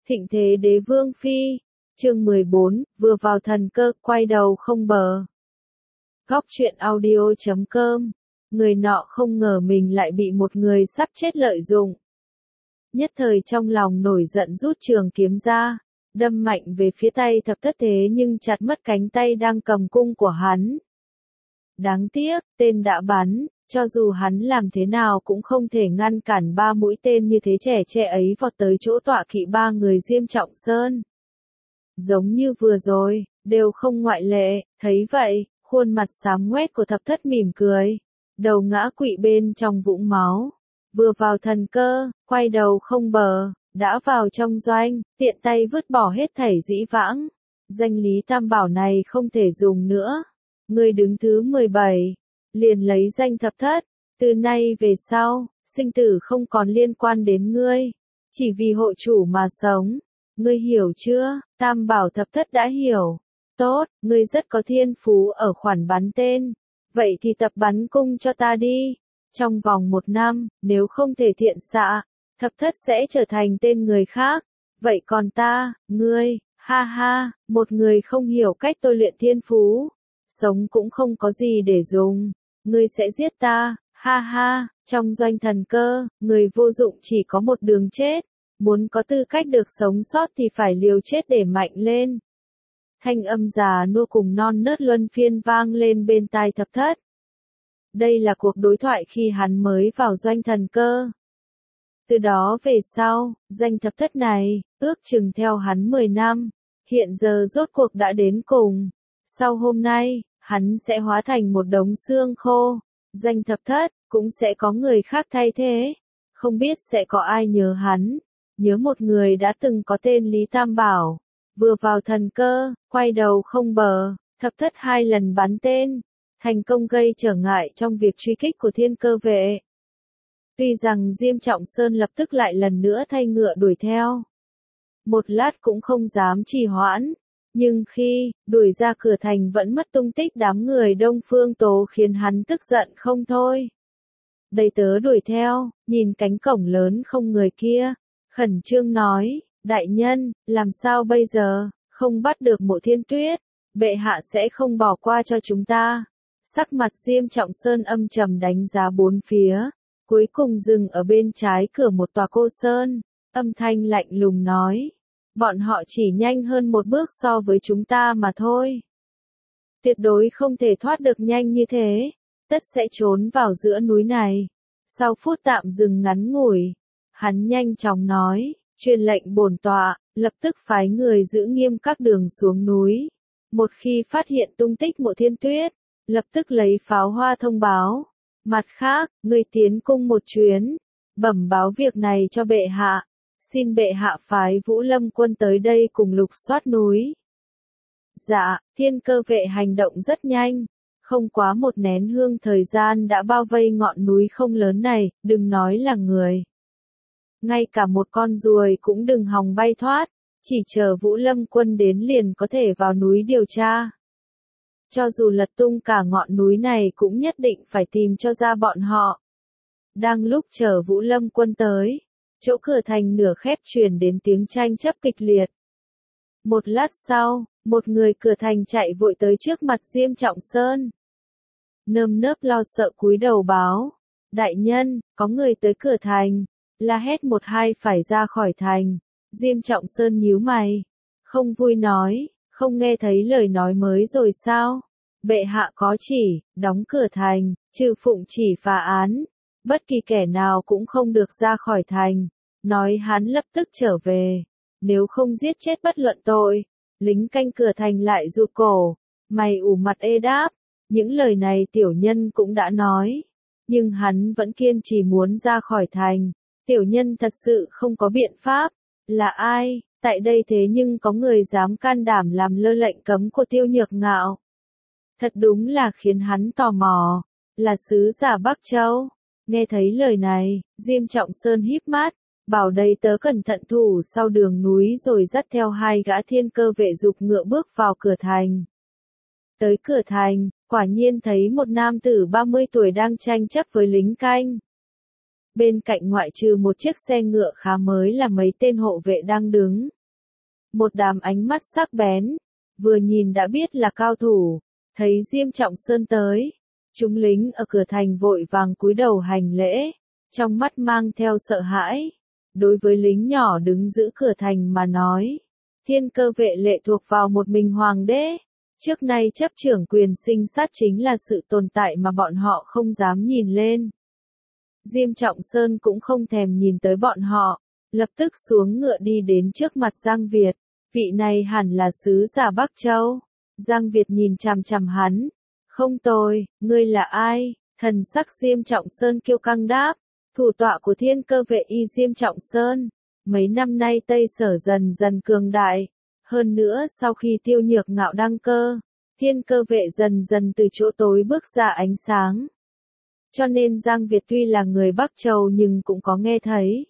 Thịnh thế đế vương phi. Chương 14, vừa vào thần cơ, quay đầu không bờ. Góc truyện audio.com. Người nọ không ngờ mình lại bị một người sắp chết lợi dụng. Nhất thời trong lòng nổi giận rút trường kiếm ra, đâm mạnh về phía tay Thập Thất, thế nhưng chặt mất cánh tay đang cầm cung của hắn. Đáng tiếc, tên đã bắn, cho dù hắn làm thế nào cũng không thể ngăn cản ba mũi tên như thế trẻ tre ấy vọt tới chỗ tọa kỵ ba người Diêm Trọng Sơn. Giống như vừa rồi, đều không ngoại lệ, thấy vậy, khuôn mặt xám ngoét của Thập Thất mỉm cười, đầu ngã quỵ bên trong vũng máu. Vừa vào thần cơ, quay đầu không bờ, đã vào trong doanh, tiện tay vứt bỏ hết thảy dĩ vãng. Danh lý tam bảo này không thể dùng nữa. Người đứng thứ 17, liền lấy danh Thập Thất, từ nay về sau, sinh tử không còn liên quan đến ngươi, chỉ vì hộ chủ mà sống. Ngươi hiểu chưa? Tam bảo Thập Thất đã hiểu. Tốt, ngươi rất có thiên phú ở khoản bắn tên. Vậy thì tập bắn cung cho ta đi. Trong vòng 1 năm, nếu không thể thiện xạ, Thập Thất sẽ trở thành tên người khác. Vậy còn ta, ngươi, ha ha, một người không hiểu cách tôi luyện thiên phú. Sống cũng không có gì để dùng. Ngươi sẽ giết ta, ha ha, trong doanh thần cơ, người vô dụng chỉ có một đường chết. Muốn có tư cách được sống sót thì phải liều chết để mạnh lên. Thanh âm già nua cùng non nớt luân phiên vang lên bên tai Thập Thất. Đây là cuộc đối thoại khi hắn mới vào doanh thần cơ. Từ đó về sau, danh Thập Thất này, ước chừng theo hắn 10 năm, hiện giờ rốt cuộc đã đến cùng. Sau hôm nay, hắn sẽ hóa thành một đống xương khô. Danh Thập Thất, cũng sẽ có người khác thay thế. Không biết sẽ có ai nhớ hắn. Nhớ một người đã từng có tên Lý Tam Bảo. Vừa vào thần cơ, quay đầu không bờ, Thập Thất 2 lần bắn tên. Thành công gây trở ngại trong việc truy kích của Thiên Cơ vệ. Tuy rằng Diêm Trọng Sơn lập tức lại lần nữa thay ngựa đuổi theo. Một lát cũng không dám trì hoãn. Nhưng khi đuổi ra cửa thành vẫn mất tung tích đám người Đông Phương Tố khiến hắn tức giận không thôi. Đầy tớ đuổi theo, nhìn cánh cổng lớn không người kia, khẩn trương nói, đại nhân, làm sao bây giờ, không bắt được Mộ Thiên Tuyết, bệ hạ sẽ không bỏ qua cho chúng ta. Sắc mặt Diêm Trọng Sơn âm trầm đánh giá bốn phía, cuối cùng dừng ở bên trái cửa một tòa cô sơn, âm thanh lạnh lùng nói. Bọn họ chỉ nhanh hơn một bước so với chúng ta mà thôi. Tuyệt đối không thể thoát được nhanh như thế. Tất sẽ trốn vào giữa núi này. Sau phút tạm dừng ngắn ngủi, hắn nhanh chóng nói, truyền lệnh bổn tọa, lập tức phái người giữ nghiêm các đường xuống núi. Một khi phát hiện tung tích Mộ Thiên Tuyết, lập tức lấy pháo hoa thông báo. Mặt khác, người tiến cung một chuyến, bẩm báo việc này cho bệ hạ. Xin bệ hạ phái Vũ Lâm quân tới đây cùng lục soát núi. Dạ, Thiên Cơ vệ hành động rất nhanh. Không quá một nén hương thời gian đã bao vây ngọn núi không lớn này, đừng nói là người. Ngay cả một con ruồi cũng đừng hòng bay thoát, chỉ chờ Vũ Lâm quân đến liền có thể vào núi điều tra. Cho dù lật tung cả ngọn núi này cũng nhất định phải tìm cho ra bọn họ. Đang lúc chờ Vũ Lâm quân tới, chỗ cửa thành nửa khép truyền đến tiếng tranh chấp kịch liệt. Một lát sau, một người cửa thành chạy vội tới trước mặt Diêm Trọng Sơn. Nơm nớp lo sợ cúi đầu báo, đại nhân, có người tới cửa thành, la hét một hai phải ra khỏi thành. Diêm Trọng Sơn nhíu mày, không vui nói, không nghe thấy lời nói mới rồi sao? Bệ hạ có chỉ, đóng cửa thành, trừ phụng chỉ phá án. Bất kỳ kẻ nào cũng không được ra khỏi thành, nói hắn lập tức trở về, nếu không giết chết bất luận tội. Lính canh cửa thành lại rụt cổ, mày ủ mặt ê đáp, những lời này tiểu nhân cũng đã nói, nhưng hắn vẫn kiên trì muốn ra khỏi thành. Tiểu nhân thật sự không có biện pháp. Là ai? Tại đây thế nhưng có người dám can đảm làm lơ lệnh cấm của Tiêu Nhược Ngạo. Thật đúng là khiến hắn tò mò. Là sứ giả Bắc Châu. Nghe thấy lời này, Diêm Trọng Sơn híp mắt, bảo đầy tớ cẩn thận thủ sau đường núi rồi dắt theo 2 gã Thiên Cơ vệ giục ngựa bước vào cửa thành. Tới cửa thành, quả nhiên thấy một nam tử 30 tuổi đang tranh chấp với lính canh. Bên cạnh ngoại trừ một chiếc xe ngựa khá mới là mấy tên hộ vệ đang đứng. Một đám ánh mắt sắc bén, vừa nhìn đã biết là cao thủ, thấy Diêm Trọng Sơn tới. Chúng lính ở cửa thành vội vàng cúi đầu hành lễ, trong mắt mang theo sợ hãi. Đối với lính nhỏ đứng giữ cửa thành mà nói, Thiên Cơ vệ lệ thuộc vào một mình hoàng đế. Trước nay chấp trưởng quyền sinh sát chính là sự tồn tại mà bọn họ không dám nhìn lên. Diêm Trọng Sơn cũng không thèm nhìn tới bọn họ, lập tức xuống ngựa đi đến trước mặt Giang Việt. Vị này hẳn là sứ giả Bắc Châu. Giang Việt nhìn chằm chằm hắn. Không tồi, ngươi là ai? Thần sắc Diêm Trọng Sơn kiêu căng đáp. Thủ tọa của Thiên Cơ vệ y Diêm Trọng Sơn. Mấy năm nay Tây Sở dần dần cường đại. Hơn nữa sau khi Tiêu Nhược Ngạo đăng cơ, Thiên Cơ vệ dần dần từ chỗ tối bước ra ánh sáng. Cho nên Giang Việt tuy là người Bắc Châu nhưng cũng có nghe thấy.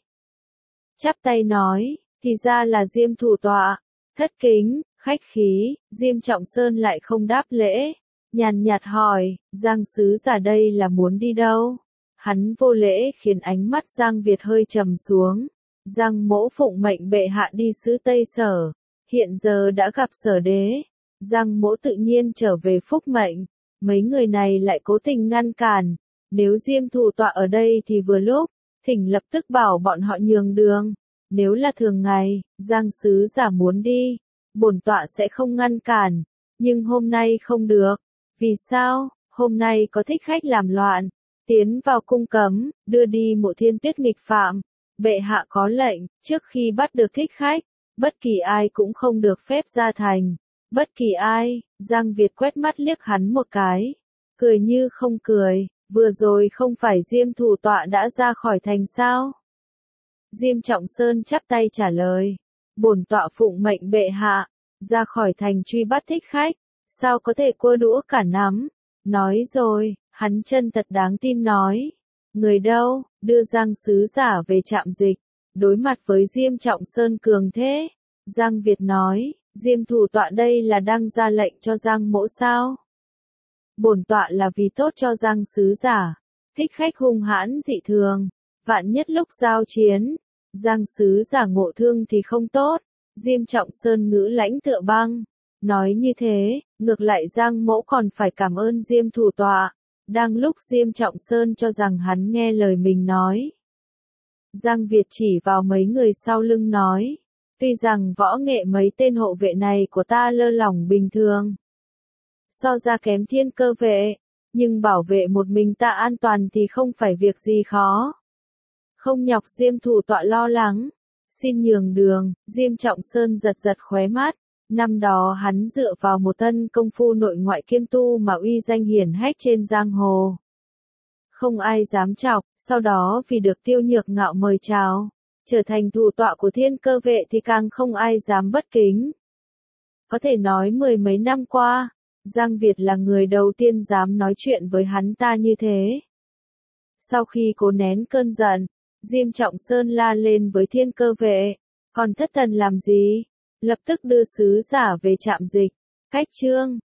Chắp tay nói, thì ra là Diêm thủ tọa. Thất kính, khách khí, Diêm Trọng Sơn lại không đáp lễ. Nhàn nhạt hỏi, Giang sứ giả đây là muốn đi đâu? Hắn vô lễ khiến ánh mắt Giang Việt hơi trầm xuống. Giang mỗ phụng mệnh bệ hạ đi sứ Tây Sở. Hiện giờ đã gặp Sở đế. Giang mỗ tự nhiên trở về phúc mệnh. Mấy người này lại cố tình ngăn cản. Nếu Diêm thủ tọa ở đây thì vừa lúc, thỉnh lập tức bảo bọn họ nhường đường. Nếu là thường ngày, Giang sứ giả muốn đi, bổn tọa sẽ không ngăn cản. Nhưng hôm nay không được. Vì sao? Hôm nay có thích khách làm loạn, tiến vào cung cấm, đưa đi Mộ Thiên Tuyết nghịch phạm. Bệ hạ có lệnh, trước khi bắt được thích khách, bất kỳ ai cũng không được phép ra thành. Bất kỳ ai, Giang Việt quét mắt liếc hắn một cái. Cười như không cười, vừa rồi không phải Diêm thủ tọa đã ra khỏi thành sao? Diêm Trọng Sơn chắp tay trả lời. Bổn tọa phụng mệnh bệ hạ, ra khỏi thành truy bắt thích khách. Sao có thể cua đũa cả nắm? Nói rồi, hắn chân thật đáng tin nói. Người đâu, đưa Giang sứ giả về trạm dịch. Đối mặt với Diêm Trọng Sơn cường thế. Giang Việt nói, Diêm thủ tọa đây là đang ra lệnh cho Giang mỗ sao? Bổn tọa là vì tốt cho Giang sứ giả. Thích khách hung hãn dị thường. Vạn nhất lúc giao chiến, Giang sứ giả ngộ thương thì không tốt. Diêm Trọng Sơn ngữ lãnh tựa băng. Nói như thế, ngược lại Giang mỗ còn phải cảm ơn Diêm thủ tọa. Đang lúc Diêm Trọng Sơn cho rằng hắn nghe lời mình nói. Giang Việt chỉ vào mấy người sau lưng nói. Tuy rằng võ nghệ mấy tên hộ vệ này của ta lơ lỏng bình thường. So ra kém Thiên Cơ vệ. Nhưng bảo vệ một mình ta an toàn thì không phải việc gì khó. Không nhọc Diêm thủ tọa lo lắng. Xin nhường đường, Diêm Trọng Sơn giật giật khóe mắt. Năm đó hắn dựa vào một thân công phu nội ngoại kiêm tu mà uy danh hiển hách trên giang hồ. Không ai dám chọc, sau đó vì được Tiêu Nhược Ngạo mời chào, trở thành thủ tọa của Thiên Cơ vệ thì càng không ai dám bất kính. Có thể nói mười mấy năm qua, Giang Việt là người đầu tiên dám nói chuyện với hắn ta như thế. Sau khi cố nén cơn giận, Diêm Trọng Sơn la lên với Thiên Cơ vệ, còn thất thần làm gì? Lập tức đưa sứ giả về trạm dịch. Cách chương